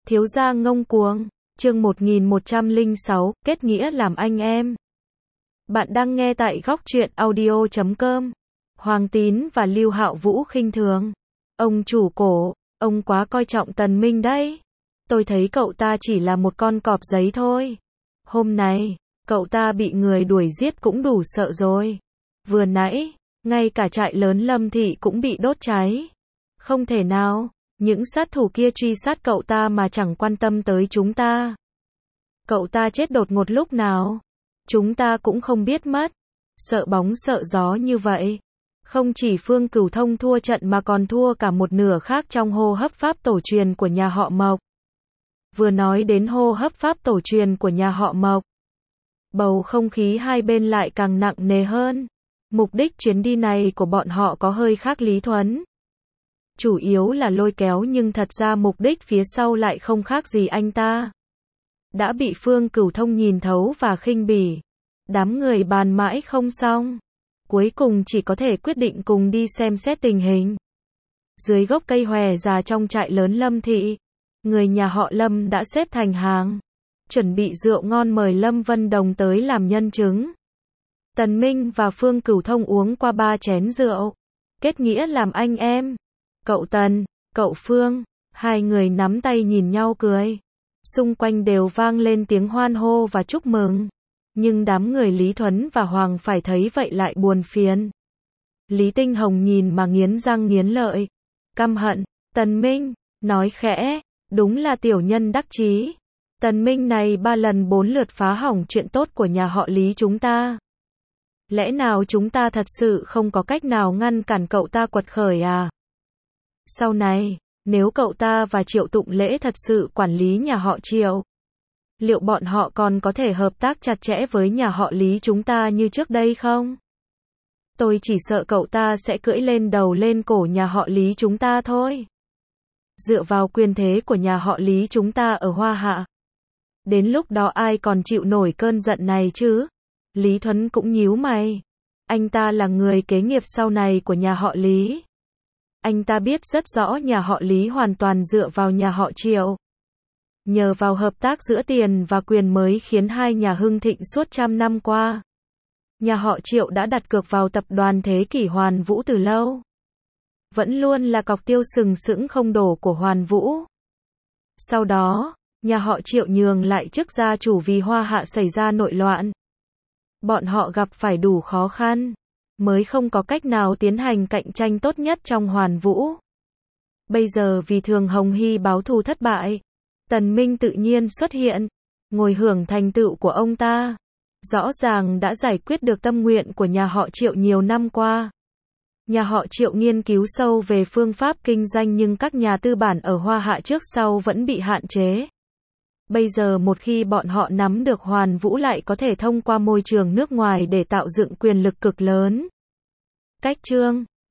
Thiếu gia ngông cuồng, chương 1106, kết nghĩa làm anh em. Bạn đang nghe tại góc truyện audio.com. Hoàng Tín và Lưu Hạo Vũ khinh thường. Ông chủ cổ, ông quá coi trọng Tần Minh đấy. Tôi thấy cậu ta chỉ là một con cọp giấy thôi. Hôm nay, cậu ta bị người đuổi giết cũng đủ sợ rồi. Vừa nãy, ngay cả trại lớn Lâm Thị cũng bị đốt cháy. Không thể nào, những sát thủ kia truy sát cậu ta mà chẳng quan tâm tới chúng ta. Cậu ta chết đột ngột lúc nào? Chúng ta cũng không biết mất. Sợ bóng sợ gió như vậy. Không chỉ Phương Cửu Thông thua trận mà còn thua cả một nửa khác trong hô hấp pháp tổ truyền của nhà họ Mộc. Vừa nói đến hô hấp pháp tổ truyền của nhà họ Mộc, bầu không khí hai bên lại càng nặng nề hơn. Mục đích chuyến đi này của bọn họ có hơi khác Lý Thuấn. Chủ yếu là lôi kéo nhưng thật ra mục đích phía sau lại không khác gì anh ta. Đã bị Phương Cửu Thông nhìn thấu và khinh bỉ. Đám người bàn mãi không xong. Cuối cùng chỉ có thể quyết định cùng đi xem xét tình hình. Dưới gốc cây hòe già trong trại lớn Lâm Thị, người nhà họ Lâm đã xếp thành hàng, chuẩn bị rượu ngon mời Lâm Vân Đồng tới làm nhân chứng. Tần Minh và Phương Cửu Thông uống qua 3 chén rượu, kết nghĩa làm anh em. Cậu Tần, cậu Phương, hai người nắm tay nhìn nhau cười. Xung quanh đều vang lên tiếng hoan hô và chúc mừng. Nhưng đám người Lý Thuấn và Hoàng phải thấy vậy lại buồn phiền. Lý Tinh Hồng nhìn mà nghiến răng nghiến lợi. Căm hận, Tần Minh, nói khẽ, đúng là tiểu nhân đắc chí. Tần Minh này 3 lần 4 lượt phá hỏng chuyện tốt của nhà họ Lý chúng ta. Lẽ nào chúng ta thật sự không có cách nào ngăn cản cậu ta quật khởi à? Sau này, nếu cậu ta và Triệu Tụng Lễ thật sự quản lý nhà họ Triệu, liệu bọn họ còn có thể hợp tác chặt chẽ với nhà họ Lý chúng ta như trước đây không? Tôi chỉ sợ cậu ta sẽ cưỡi lên đầu lên cổ nhà họ Lý chúng ta thôi. Dựa vào quyền thế của nhà họ Lý chúng ta ở Hoa Hạ, đến lúc đó ai còn chịu nổi cơn giận này chứ? Lý Thuấn cũng nhíu mày. Anh ta là người kế nghiệp sau này của nhà họ Lý. Anh ta biết rất rõ nhà họ Lý hoàn toàn dựa vào nhà họ Triệu. Nhờ vào hợp tác giữa tiền và quyền mới khiến hai nhà hưng thịnh suốt 100 năm qua. Nhà họ Triệu đã đặt cược vào tập đoàn Thế Kỷ Hoàn Vũ từ lâu. Vẫn luôn là cọc tiêu sừng sững không đổ của Hoàn Vũ. Sau đó, nhà họ Triệu nhường lại chức gia chủ vì Hoa Hạ xảy ra nội loạn. Bọn họ gặp phải đủ khó khăn, mới không có cách nào tiến hành cạnh tranh tốt nhất trong Hoàn Vũ. Bây giờ vì Thường Hồng Hy báo thù thất bại, Tần Minh tự nhiên xuất hiện, ngồi hưởng thành tựu của ông ta. Rõ ràng đã giải quyết được tâm nguyện của nhà họ Triệu nhiều năm qua. Nhà họ Triệu nghiên cứu sâu về phương pháp kinh doanh nhưng các nhà tư bản ở Hoa Hạ trước sau vẫn bị hạn chế. Bây giờ một khi bọn họ nắm được Hoàn Vũ lại có thể thông qua môi trường nước ngoài để tạo dựng quyền lực cực lớn. Cách chương